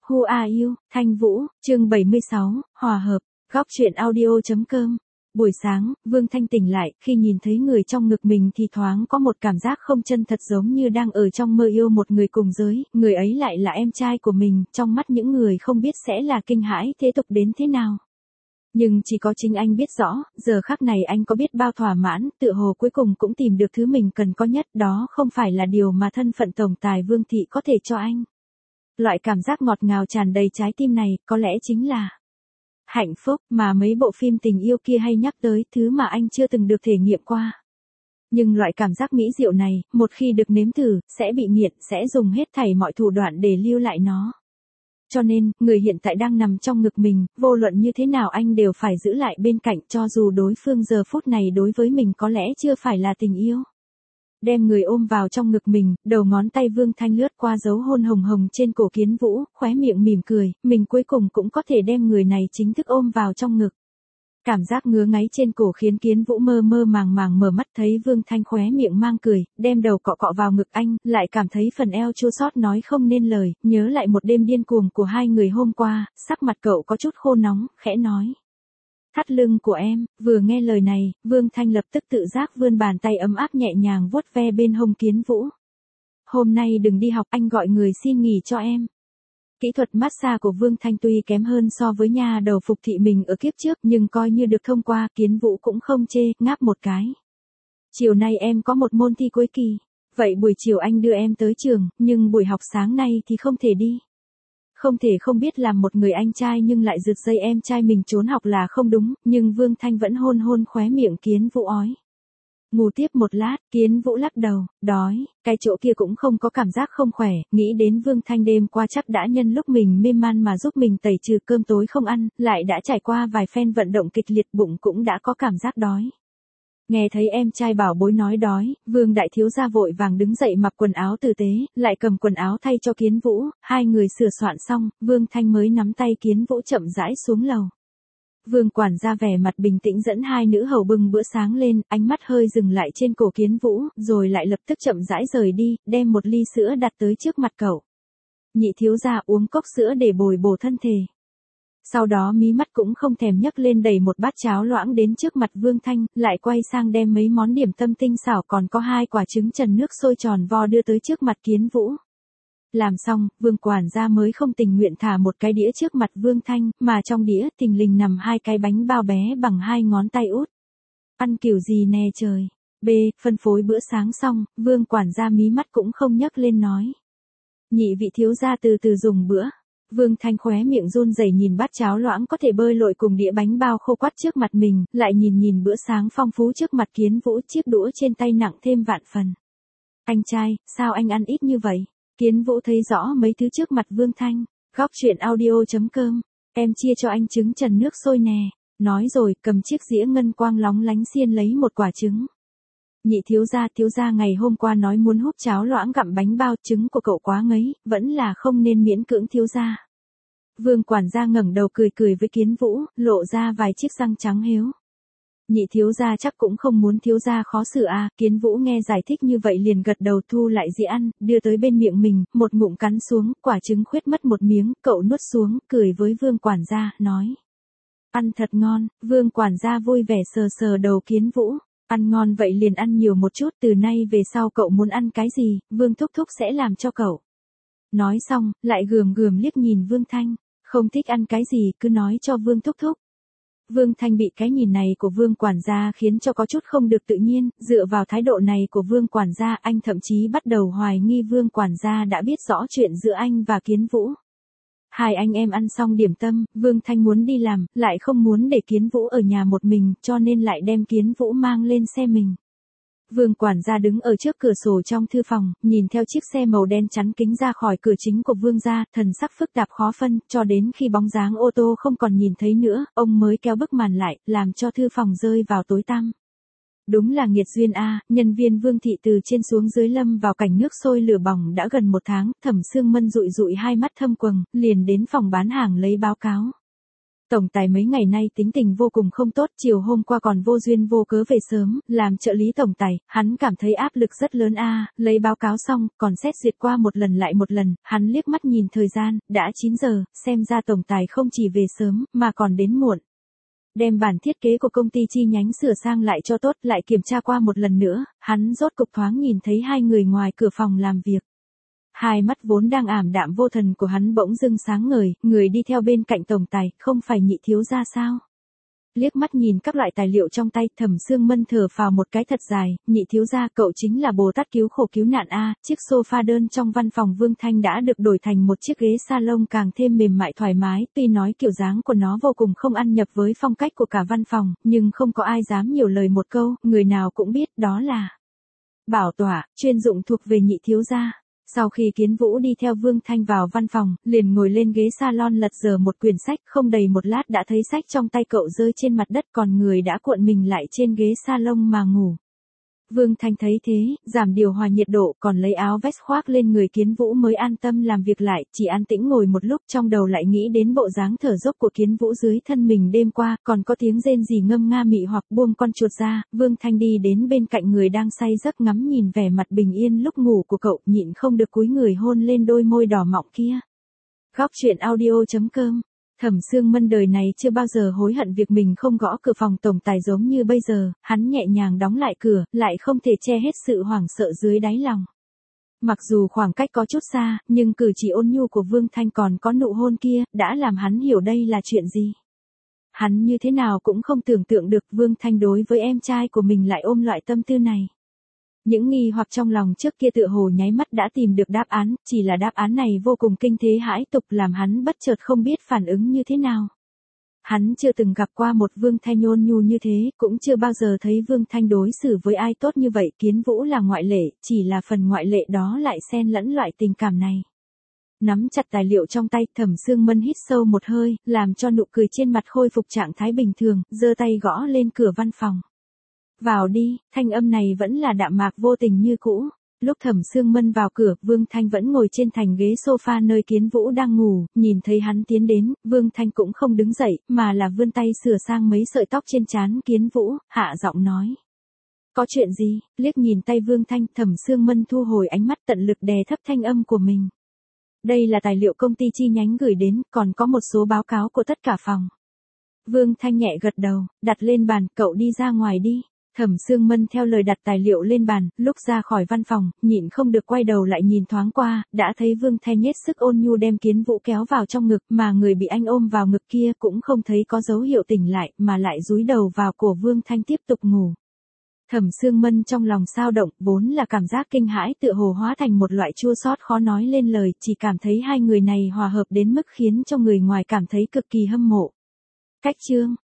Who are you? Thanh Vũ, chương 76, hòa hợp, góc truyện audio.com. Buổi sáng, Vương Thanh tỉnh lại, khi nhìn thấy người trong ngực mình thì thoáng có một cảm giác không chân thật, giống như đang ở trong mơ yêu một người cùng giới, người ấy lại là em trai của mình, trong mắt những người không biết sẽ là kinh hãi thế tục đến thế nào. Nhưng chỉ có chính anh biết rõ, giờ khắc này anh có biết bao thỏa mãn, tựa hồ cuối cùng cũng tìm được thứ mình cần có nhất, đó không phải là điều mà thân phận tổng tài Vương thị có thể cho anh. Loại cảm giác ngọt ngào tràn đầy trái tim này, có lẽ chính là hạnh phúc mà mấy bộ phim tình yêu kia hay nhắc tới, thứ mà anh chưa từng được thể nghiệm qua. Nhưng loại cảm giác mỹ diệu này, một khi được nếm thử, sẽ bị nghiện, sẽ dùng hết thảy mọi thủ đoạn để lưu lại nó. Cho nên, người hiện tại đang nằm trong ngực mình, vô luận như thế nào anh đều phải giữ lại bên cạnh, cho dù đối phương giờ phút này đối với mình có lẽ chưa phải là tình yêu. Đem người ôm vào trong ngực mình, đầu ngón tay Vương Thanh lướt qua dấu hôn hồng hồng trên cổ Kiến Vũ, khóe miệng mỉm cười, mình cuối cùng cũng có thể đem người này chính thức ôm vào trong ngực. Cảm giác ngứa ngáy trên cổ khiến Kiến Vũ mơ mơ màng màng mở mắt, thấy Vương Thanh khóe miệng mang cười, đem đầu cọ cọ vào ngực anh, lại cảm thấy phần eo chua xót nói không nên lời, nhớ lại một đêm điên cuồng của hai người hôm qua, sắc mặt cậu có chút khô nóng, khẽ nói. Thắt lưng của em. Vừa nghe lời này, Vương Thanh lập tức tự giác vươn bàn tay ấm áp nhẹ nhàng vuốt ve bên hông Kiến Vũ. Hôm nay đừng đi học, anh gọi người xin nghỉ cho em. Kỹ thuật massage của Vương Thanh tuy kém hơn so với nha đầu Phục thị mình ở kiếp trước, nhưng coi như được thông qua, Kiến Vũ cũng không chê, ngáp một cái. Chiều nay em có một môn thi cuối kỳ, vậy buổi chiều anh đưa em tới trường, nhưng buổi học sáng nay thì không thể đi. Không thể không biết làm một người anh trai nhưng lại rượt dây em trai mình trốn học là không đúng, nhưng Vương Thanh vẫn hôn hôn khóe miệng Kiến Vũ ói. Ngủ tiếp một lát, Kiến Vũ lắc đầu, đói, cái chỗ kia cũng không có cảm giác không khỏe, nghĩ đến Vương Thanh đêm qua chắc đã nhân lúc mình mê man mà giúp mình tẩy trừ cơm tối không ăn, lại đã trải qua vài phen vận động kịch liệt, bụng cũng đã có cảm giác đói. Nghe thấy em trai bảo bối nói đói, Vương đại thiếu gia vội vàng đứng dậy mặc quần áo tử tế, lại cầm quần áo thay cho Kiến Vũ, hai người sửa soạn xong, Vương Thanh mới nắm tay Kiến Vũ chậm rãi xuống lầu. Vương quản gia vẻ mặt bình tĩnh dẫn hai nữ hầu bưng bữa sáng lên, ánh mắt hơi dừng lại trên cổ Kiến Vũ, rồi lại lập tức chậm rãi rời đi, đem một ly sữa đặt tới trước mặt cậu. Nhị thiếu gia uống cốc sữa để bồi bổ thân thể. Sau đó mí mắt cũng không thèm nhấc lên đẩy một bát cháo loãng đến trước mặt Vương Thanh, lại quay sang đem mấy món điểm tâm tinh xảo còn có 2 quả trứng trần nước sôi tròn vo đưa tới trước mặt Kiến Vũ. Làm xong, Vương quản gia mới không tình nguyện thả một cái đĩa trước mặt Vương Thanh, mà trong đĩa thình lình nằm 2 cái bánh bao bé bằng 2 ngón tay út. Ăn kiểu gì nè trời. B. Phân phối bữa sáng xong, Vương quản gia mí mắt cũng không nhấc lên nói. Nhị vị thiếu gia từ từ dùng bữa. Vương Thanh khóe miệng run rẩy nhìn bát cháo loãng có thể bơi lội cùng đĩa bánh bao khô quắt trước mặt mình, lại nhìn bữa sáng phong phú trước mặt Kiến Vũ, chiếc đũa trên tay nặng thêm vạn phần. Anh trai, sao anh ăn ít như vậy? Kiến Vũ thấy rõ mấy thứ trước mặt Vương Thanh. Góc truyện audio.com. Em chia cho anh trứng trần nước sôi nè. Nói rồi, cầm chiếc dĩa ngân quang lóng lánh xiên lấy một quả trứng. Nhị thiếu gia ngày hôm qua nói muốn húp cháo loãng gặm bánh bao, trứng của cậu quá ngấy, vẫn là không nên miễn cưỡng thiếu gia. Vương quản gia ngẩng đầu cười cười với Kiến Vũ, lộ ra vài chiếc răng trắng héo. Nhị thiếu gia chắc cũng không muốn thiếu gia khó xử à, Kiến Vũ nghe giải thích như vậy liền gật đầu thu lại dĩa ăn, đưa tới bên miệng mình, một ngụm cắn xuống, quả trứng khuyết mất một miếng, cậu nuốt xuống, cười với Vương quản gia, nói. Ăn thật ngon, Vương quản gia vui vẻ sờ sờ đầu Kiến Vũ. Ăn ngon vậy liền ăn nhiều một chút, từ nay về sau cậu muốn ăn cái gì, Vương thúc thúc sẽ làm cho cậu. Nói xong, lại gườm liếc nhìn Vương Thanh, không thích ăn cái gì cứ nói cho Vương thúc thúc. Vương Thanh bị cái nhìn này của Vương quản gia khiến cho có chút không được tự nhiên, dựa vào thái độ này của Vương quản gia anh thậm chí bắt đầu hoài nghi Vương quản gia đã biết rõ chuyện giữa anh và Kiến Vũ. Hai anh em ăn xong điểm tâm, Vương Thanh muốn đi làm, lại không muốn để Kiến Vũ ở nhà một mình, cho nên lại đem Kiến Vũ mang lên xe mình. Vương quản gia đứng ở trước cửa sổ trong thư phòng, nhìn theo chiếc xe màu đen chắn kính ra khỏi cửa chính của Vương gia, thần sắc phức tạp khó phân, cho đến khi bóng dáng ô tô không còn nhìn thấy nữa, ông mới kéo bức màn lại, làm cho thư phòng rơi vào tối tăm. Đúng là nghiệt duyên a, nhân viên Vương thị từ trên xuống dưới lâm vào cảnh nước sôi lửa bỏng đã gần 1 tháng, Thẩm Sương Mân dụi dụi hai mắt thâm quầng, liền đến phòng bán hàng lấy báo cáo. Tổng tài mấy ngày nay tính tình vô cùng không tốt, chiều hôm qua còn vô duyên vô cớ về sớm, làm trợ lý tổng tài, hắn cảm thấy áp lực rất lớn lấy báo cáo xong, còn xét duyệt qua một lần lại một lần, hắn liếc mắt nhìn thời gian, đã 9 giờ, xem ra tổng tài không chỉ về sớm, mà còn đến muộn. Đem bản thiết kế của công ty chi nhánh sửa sang lại cho tốt, lại kiểm tra qua một lần nữa, hắn rốt cục thoáng nhìn thấy hai người ngoài cửa phòng làm việc. Hai mắt vốn đang ảm đạm vô thần của hắn bỗng dưng sáng ngời, người đi theo bên cạnh tổng tài, không phải Nhị thiếu gia sao? Liếc mắt nhìn các loại tài liệu trong tay, Thẩm Sương Mân thở phào một cái thật dài, Nhị thiếu gia cậu chính là Bồ Tát cứu khổ cứu nạn chiếc sofa đơn trong văn phòng Vương Thanh đã được đổi thành một chiếc ghế salon càng thêm mềm mại thoải mái, tuy nói kiểu dáng của nó vô cùng không ăn nhập với phong cách của cả văn phòng, nhưng không có ai dám nhiều lời một câu, người nào cũng biết đó là bảo tọa, chuyên dụng thuộc về Nhị thiếu gia. Sau khi Kiến Vũ đi theo Vương Thanh vào văn phòng, liền ngồi lên ghế salon lật dở một quyển sách, không đầy một lát đã thấy sách trong tay cậu rơi trên mặt đất, còn người đã cuộn mình lại trên ghế salon mà ngủ. Vương Thanh thấy thế, giảm điều hòa nhiệt độ, còn lấy áo vest khoác lên người Kiến Vũ mới an tâm làm việc lại, chỉ an tĩnh ngồi một lúc, trong đầu lại nghĩ đến bộ dáng thở dốc của Kiến Vũ dưới thân mình đêm qua, còn có tiếng rên rỉ ngâm nga mị hoặc buông con chuột ra. Vương Thanh đi đến bên cạnh người đang say giấc, ngắm nhìn vẻ mặt bình yên lúc ngủ của cậu, nhịn không được cúi người hôn lên đôi môi đỏ mọng kia. Góc truyện audio.com. Thẩm Sương Mân đời này chưa bao giờ hối hận việc mình không gõ cửa phòng tổng tài giống như bây giờ, hắn nhẹ nhàng đóng lại cửa, lại không thể che hết sự hoảng sợ dưới đáy lòng. Mặc dù khoảng cách có chút xa, nhưng cử chỉ ôn nhu của Vương Thanh còn có nụ hôn kia, đã làm hắn hiểu đây là chuyện gì. Hắn như thế nào cũng không tưởng tượng được Vương Thanh đối với em trai của mình lại ôm loại tâm tư này. Những nghi hoặc trong lòng trước kia tựa hồ nháy mắt đã tìm được đáp án, chỉ là đáp án này vô cùng kinh thế hãi tục làm hắn bất chợt không biết phản ứng như thế nào. Hắn chưa từng gặp qua một Vương Thanh ôn nhu như thế, cũng chưa bao giờ thấy Vương Thanh đối xử với ai tốt như vậy, Kiến Vũ là ngoại lệ, chỉ là phần ngoại lệ đó lại xen lẫn loại tình cảm này. Nắm chặt tài liệu trong tay, Thẩm Sương Mân hít sâu một hơi, làm cho nụ cười trên mặt khôi phục trạng thái bình thường, giơ tay gõ lên cửa văn phòng. Vào đi, thanh âm này vẫn là đạm mạc vô tình như cũ. Lúc Thẩm Sương Mân vào cửa, Vương Thanh vẫn ngồi trên thành ghế sofa nơi Kiến Vũ đang ngủ, nhìn thấy hắn tiến đến, Vương Thanh cũng không đứng dậy, mà là vươn tay sửa sang mấy sợi tóc trên trán Kiến Vũ, hạ giọng nói. Có chuyện gì? Liếc nhìn tay Vương Thanh, Thẩm Sương Mân thu hồi ánh mắt tận lực đè thấp thanh âm của mình. Đây là tài liệu công ty chi nhánh gửi đến, còn có một số báo cáo của tất cả phòng. Vương Thanh nhẹ gật đầu, đặt lên bàn, cậu đi ra ngoài đi. Thẩm Sương Mân theo lời đặt tài liệu lên bàn, lúc ra khỏi văn phòng, nhịn không được quay đầu lại nhìn thoáng qua, đã thấy Vương Thanh nhết sức ôn nhu đem Kiến Vũ kéo vào trong ngực, mà người bị anh ôm vào ngực kia cũng không thấy có dấu hiệu tỉnh lại, mà lại dúi đầu vào cổ Vương Thanh tiếp tục ngủ. Thẩm Sương Mân trong lòng xao động, vốn là cảm giác kinh hãi tựa hồ hóa thành một loại chua xót khó nói lên lời, chỉ cảm thấy hai người này hòa hợp đến mức khiến cho người ngoài cảm thấy cực kỳ hâm mộ. Cách chương